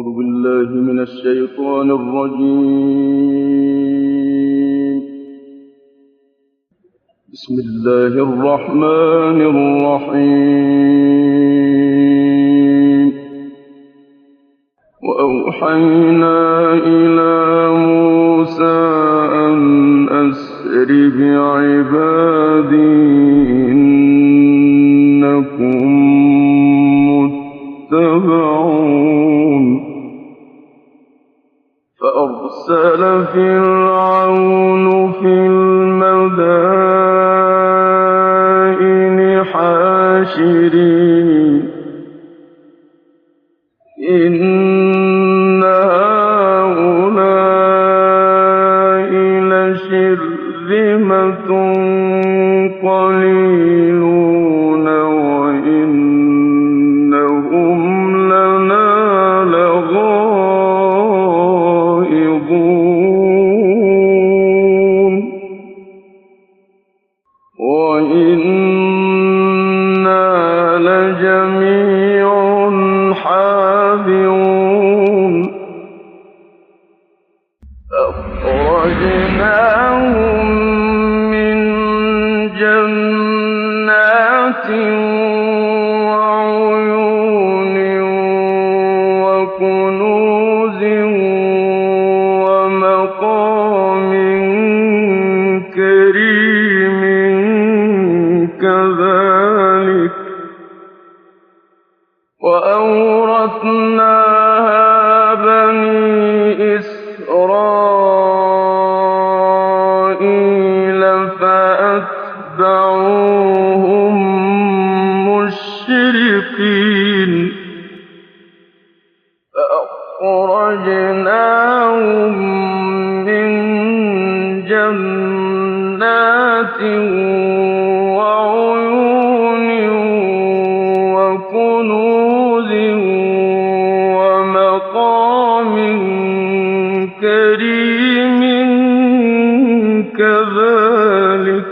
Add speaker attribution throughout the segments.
Speaker 1: أعوذ بالله من الشيطان الرجيم. بسم الله الرحمن الرحيم. وأوحينا إلى موسى أن أسر بعبادي إنكم متبعون. فأرسل فرعون في المدائن حاشرين إن هؤلاء لشرذمة قليلون وإنهم لنا لغائظون وإنا لجميع حاذرون. أخرجناهم من جنات وعيون وكنوز ومقام كريم كذلك وأورثناها بني إسرائيل فأتبعوهم مشرقين. فأخرجناهم من جنات وعيون وكنوز ومقام كريم كذلك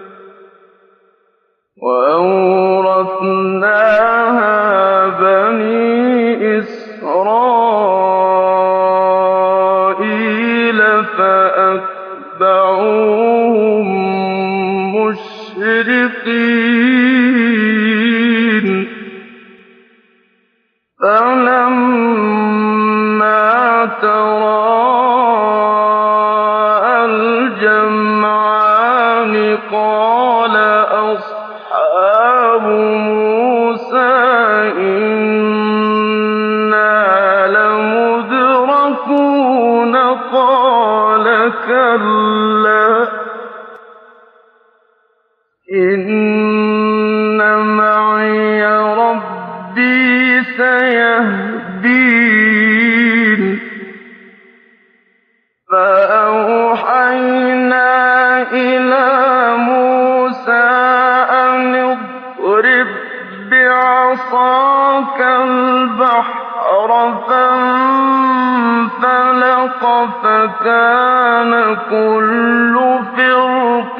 Speaker 1: وأورثناها بني إسرائيل فأتبعوهم مشرقين. فلما تراءى الجمعان قال أصحاب موسى إنا لمدركون قال كلا إن معي ربي سيهدين. فأوحينا إلى موسى أن اضرب بعصاك البحر فانفلق فكان كل فرق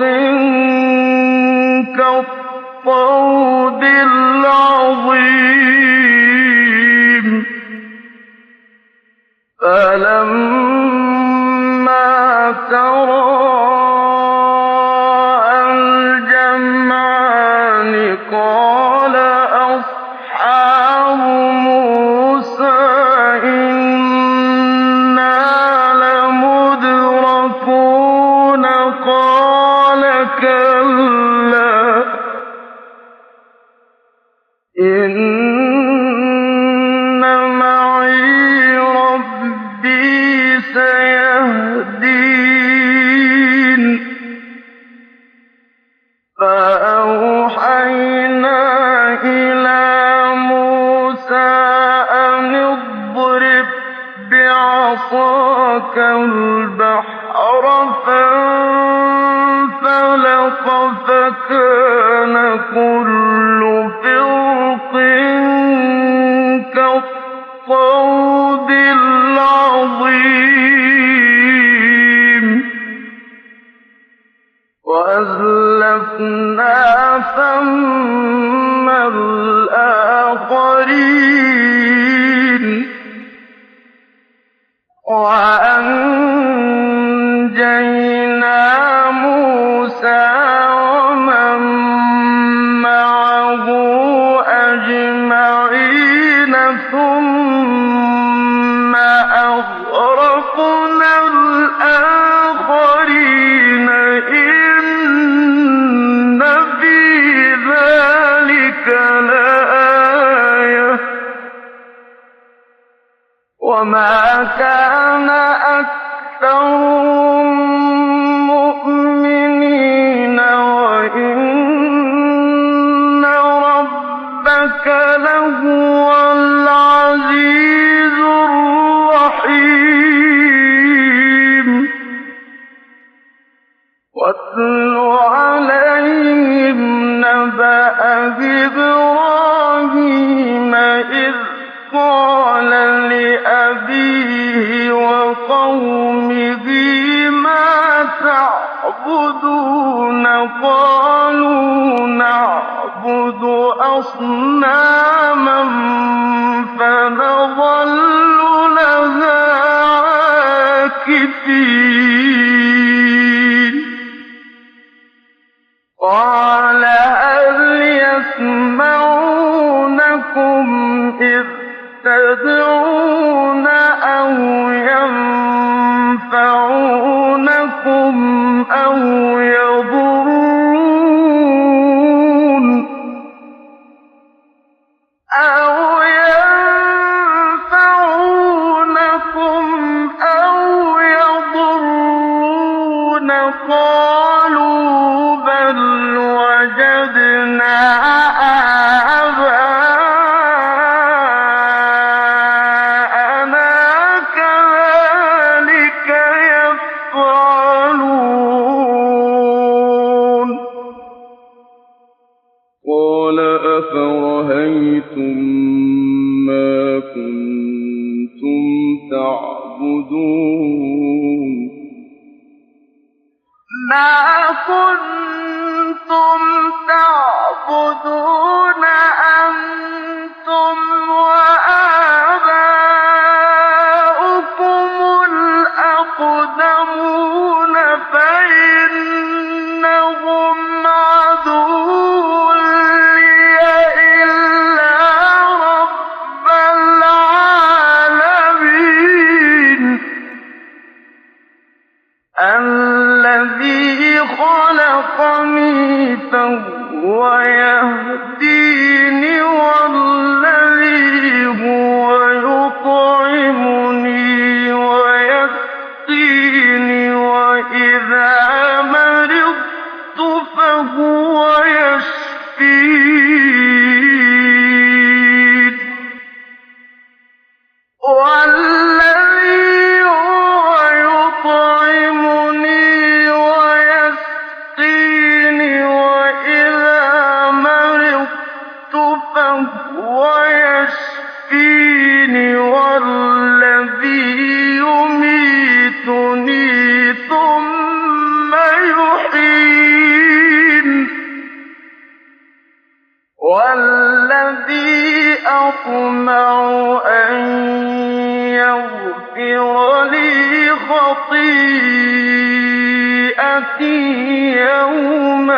Speaker 1: كالطود العظيم. فلما تراءى الجمعان قال أصحاب موسى إنا لمدركون قال كلا إن معي ربي سيهدين. فأوحينا إلى موسى أن اضرب بعصاك البحر فانفلق فكان كل فرق كالطود العظيم. وأزلفنا ثم الآخرين وَأَنجَيْنَا مُوسَىٰ وَمَن مَّعَهُ أَجْمَعِينَ ثُمَّ أَغْرَقْنَا الْآخَرِينَ إِنَّ فِي ذَٰلِكَ لَآيَةً ۖ وَمَا كَانَ أَكْثَرُهُم مُّؤْمِنِينَ وَإِنَّ رَبَّكَ لَهُوَ الْعَزِيزُ الرَّحِيمُ وَاتْلُ عَلَيْهِمْ نَبَأَ إِبْرَاهِيمَ إِذْ قَالَ لِأَبِيهِ وَقَوْمِهِ مَا تَعْبُدُونَ قَالُوا نَعْبُدُ أَصْنَامًا فَنَظَلُّ لَهَا عَاكِفِينَ قَالَ هَلْ يَسْمَعُونَكُمْ إِذْ تَدْعُونَ أَوْ يَنفَعُونَكُمْ أَوْ يَضُرُّونَ قَالُوا بَلْ وَجَدْنَا آبَاءَنَا كَذَٰلِكَ يَفْعَلُونَ قَالَ أَفَرَأَيْتُم مَّا كُنتُمْ تَعْبُدُونَ مَا كُنتُمْ تَعْبُدُونَ أَنتُمْ وَآبَاؤُكُمُ الْأَقْدَمُونَ فَإِنَّهُمْ عَدُوٌّ لِّيَ إِلَّا رَبَّ الْعَالَمِينَ الَّذِي خَلَقَنِي فَهُوَ يَهْدِينِ وَالَّذِي هُوَ يُطْعِمُنِي وَيَسْقِينِ وَإِذَا مَرِضْتُ فَهُوَ يَشْفِينِ وَالَّذِي هُوَ يُطْعِمُنِي وَيَسْقِينِ وَإِذَا مَرِضْتُ فَهُوَ يَشْفِينِ وَالَّذِي يُمِيتُنِي ثُمَّ يُحْيِينِ وَالَّذِي أَطْمَعُ أَن يَغْفِرَ لِي خَطِيئَتِي يَوْمَ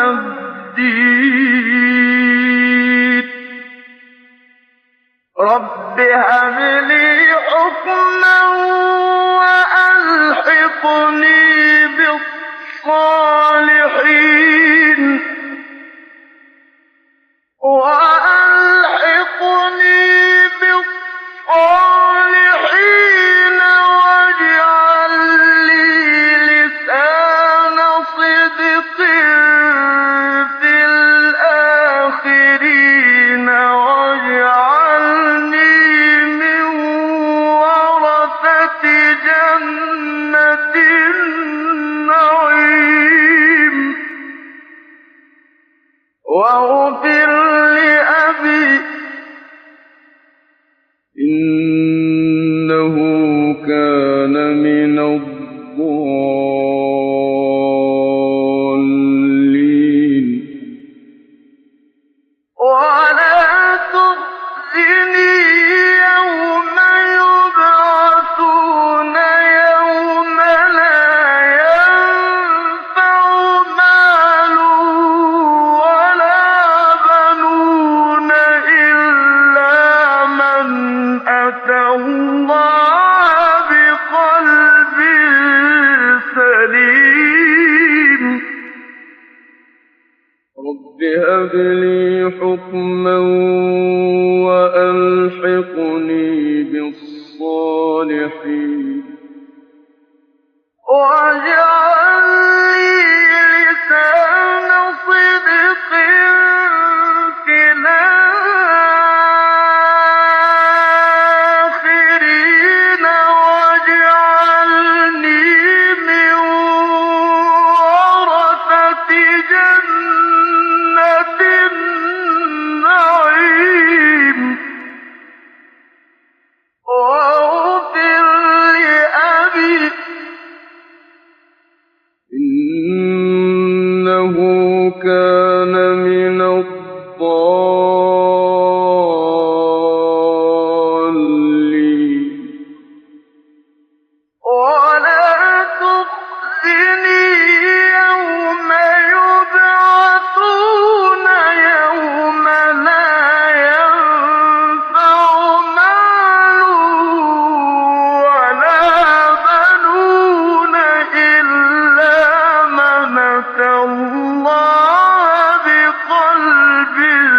Speaker 1: الدِّينِ رَبِّ هَبْ لِي حُكْمًا وَأَلْحِقْنِي بِالصَّالِحِينَ واجعل لي لسان صدق في الآخرين واجعلني من ورثة جنة النعيم واغفر لأبي إنه كان من الضالين ولا تخزني يوم يبعثون اللَّهَ بِقَلْبٍ سَلِيمٍ رَبِّ هَبْ لِي حُكْمًا وَأَلْحِقْنِي بِالصَّالِحِينَ وَاجْعَل لِّي لِسَانَ صِدْقٍ فِي الْآخِرِينَ وَاجْعَلْنِي مِن وَرَثَةِ جَنَّةِ النَّعِيمِ واغفر لأبي إنه كان من الضالين ولا تخزني يوم يبعثون يوم لا ينفع مال ولا بنون إلا من أتى الله بقلب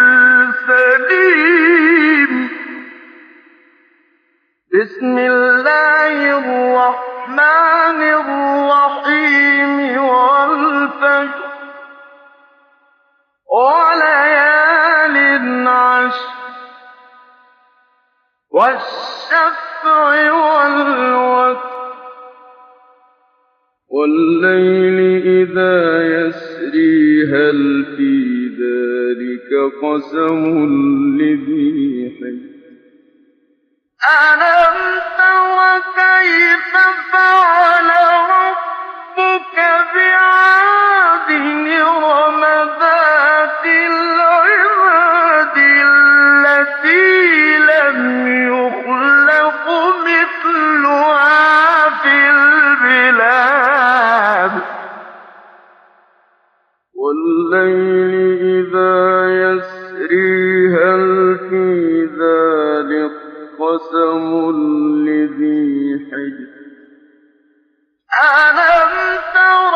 Speaker 1: سليم بسم الله الرحمن الرحيم والفجر وليال عشر والشفع والوتر والليل إذا يسري هل في ذلك قسم لذي حجر ألم تر كيف فعل ربك بعاد إرم ذات العماد التي لم يخلق مثلها في البلاد والليل إذا يسري هل في ذلك قسم لذي حجر ألم تر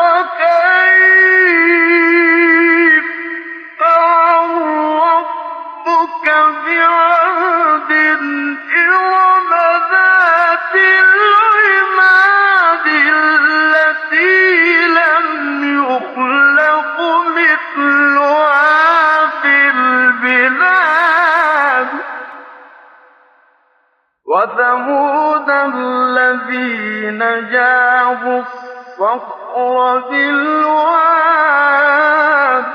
Speaker 1: كيف فعل ربك بعاد إرم ذات العماد التي لم يخلق مثلها في البلاد وثمود الذين جابوا الصخر بالواد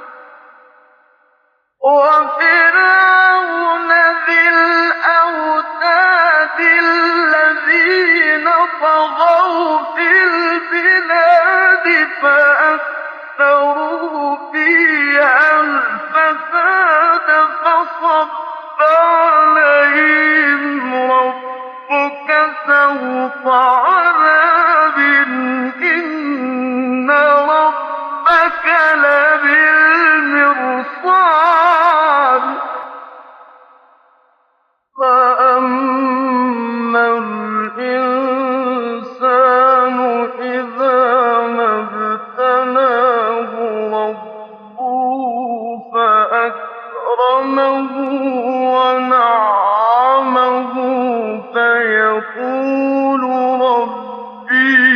Speaker 1: وفرعون ذي الأوتاد الذين طغوا في البلاد فأكثروا فيها الفساد فصب عليهم ربك سوط عذاب إن ربك لبالمرصاد فأما الإنسان إذا ما ابتلاه ربه فأكرمه ونعمه فيقول ربي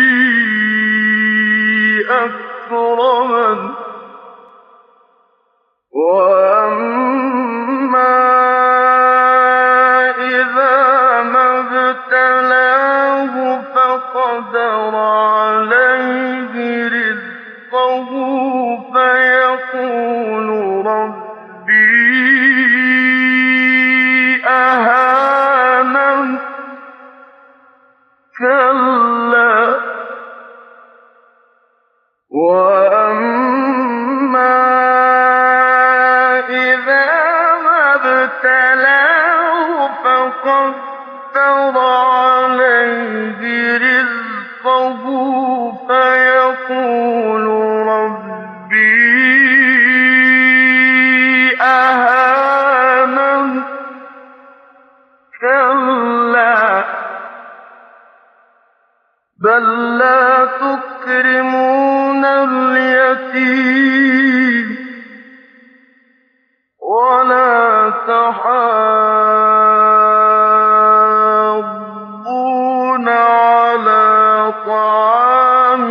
Speaker 1: أكرمن وأما إذا ما ابتلاه فقدر عليه رزقه فيقول ربي أهانن كلا وأما إذا ما ابتلاه فقدر عليه رزقه فيقول ربي أهانن كلا بل لا تكرمون اليتيم ولا تحاضون على طعام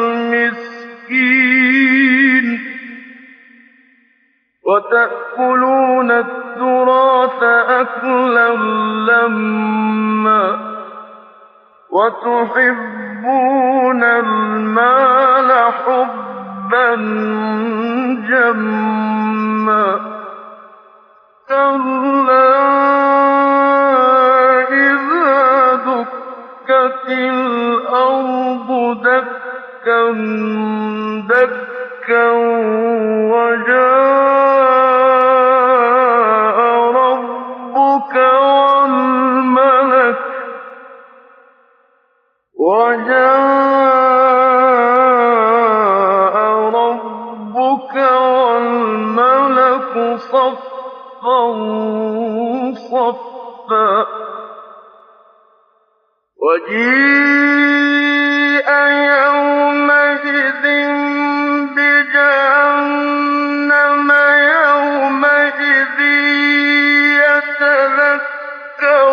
Speaker 1: المسكين وتأكلون التراث أكلا لما وتحبون المال حبا جما كلا إذا دكت الأرض دكا دكا وجاء ربك والملك صفا صفا وجيء يومئذ بجهنم يومئذ يتذكر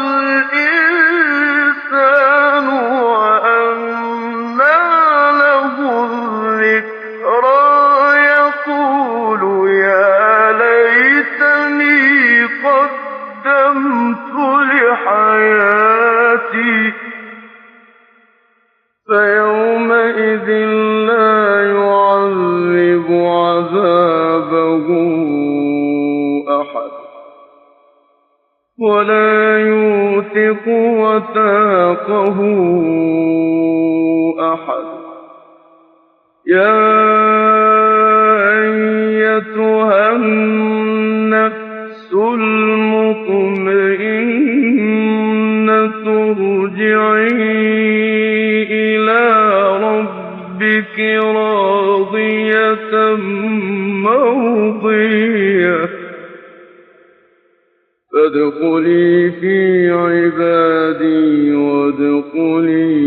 Speaker 1: الإنسان وأنى له الذكرى يقول يا ليتني قدمت لحياتي فيومئذ لا يعذب عذابه أحد ولا يوثق وثاقه أحد يا أيتها النفس المطمئنة ارجعي إلى ربك راضية مرضية فادخلي في عبادي وادخلي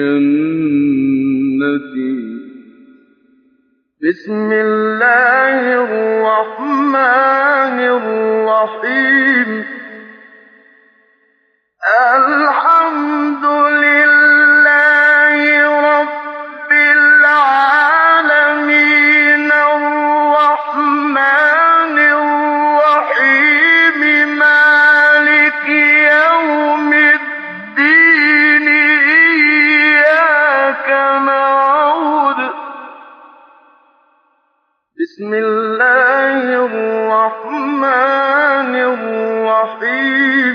Speaker 1: جنتي بسم الله الرحمن الرحيم الحمد لله رب العالمين الرحمن الرحيم مالك يوم الدين إياك نعبد بسم الله الرحمن الرحيم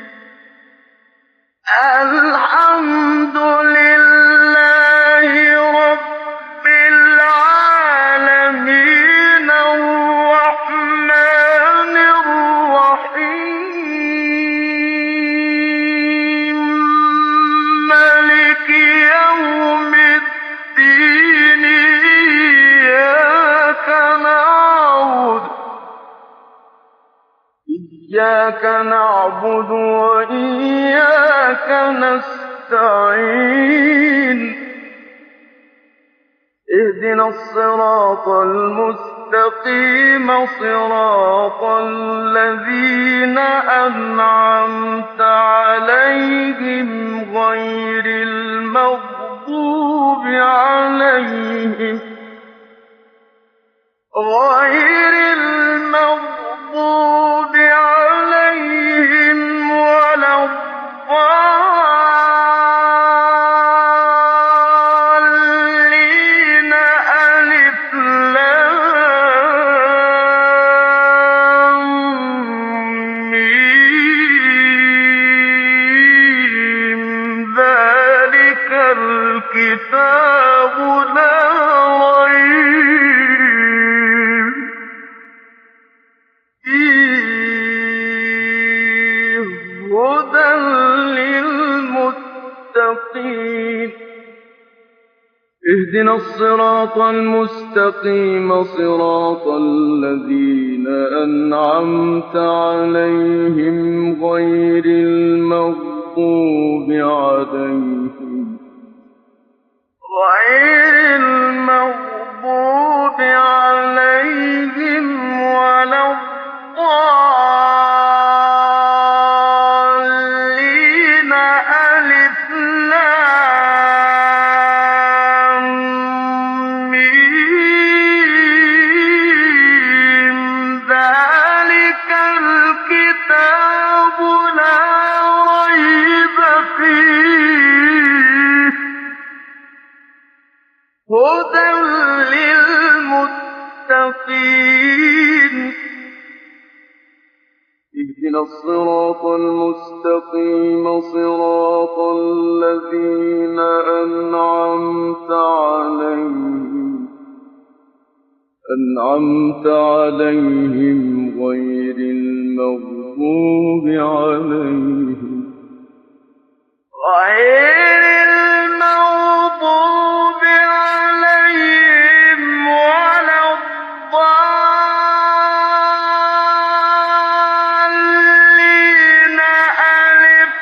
Speaker 1: الحمد لله رب العالمين الرحمن الرحيم مالك يوم الدين إياك نعبد وإياك نستعين اهدنا الصراط المستقيم صراط الذين أنعمت عليهم غير المغضوب عليهم ولا الضالين ألف لام ميم ذلك الكتاب لا ريب فيه هدى للمتقين اهدنا الصراط المستقيم صراط الذين أنعمت عليهم غير المغضوب عليهم غير المغضوب عليهم ولا الضالين. ألف لام ميم. ذلك الكتاب لا ريب فيه هدى للمتقين. اهدنا الصراط المستقيم صراط الذين أنعمت عليهم غير المغضوب عليهم ولا الضالين. ألف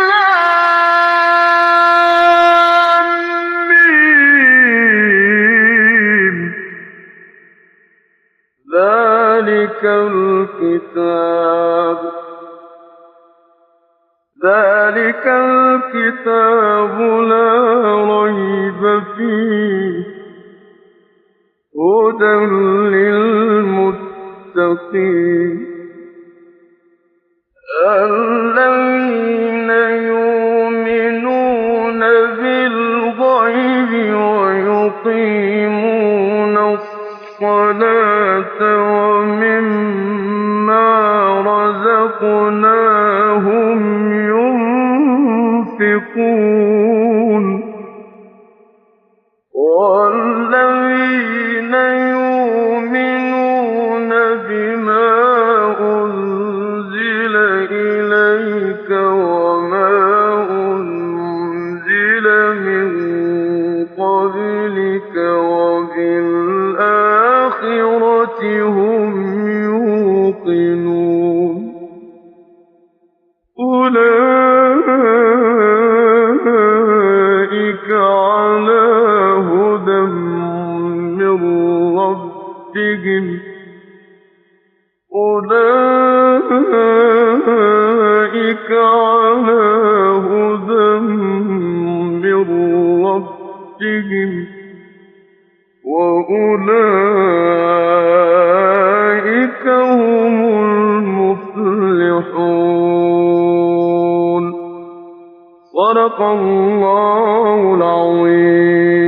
Speaker 1: لام ميم. ذلك الكتاب لا ريب فيه هدى للمتقين. الذين يؤمنون بالغيب ويقيمون الصلاة ومما رزقناهم ينفقون. والذين يؤمنون بما أنزل إليك وما أنزل من قبلك وبالآخرة هم يوقنون. أولئك على هدى من ربهم وأولئك هم المفلحون. صدق الله العظيم.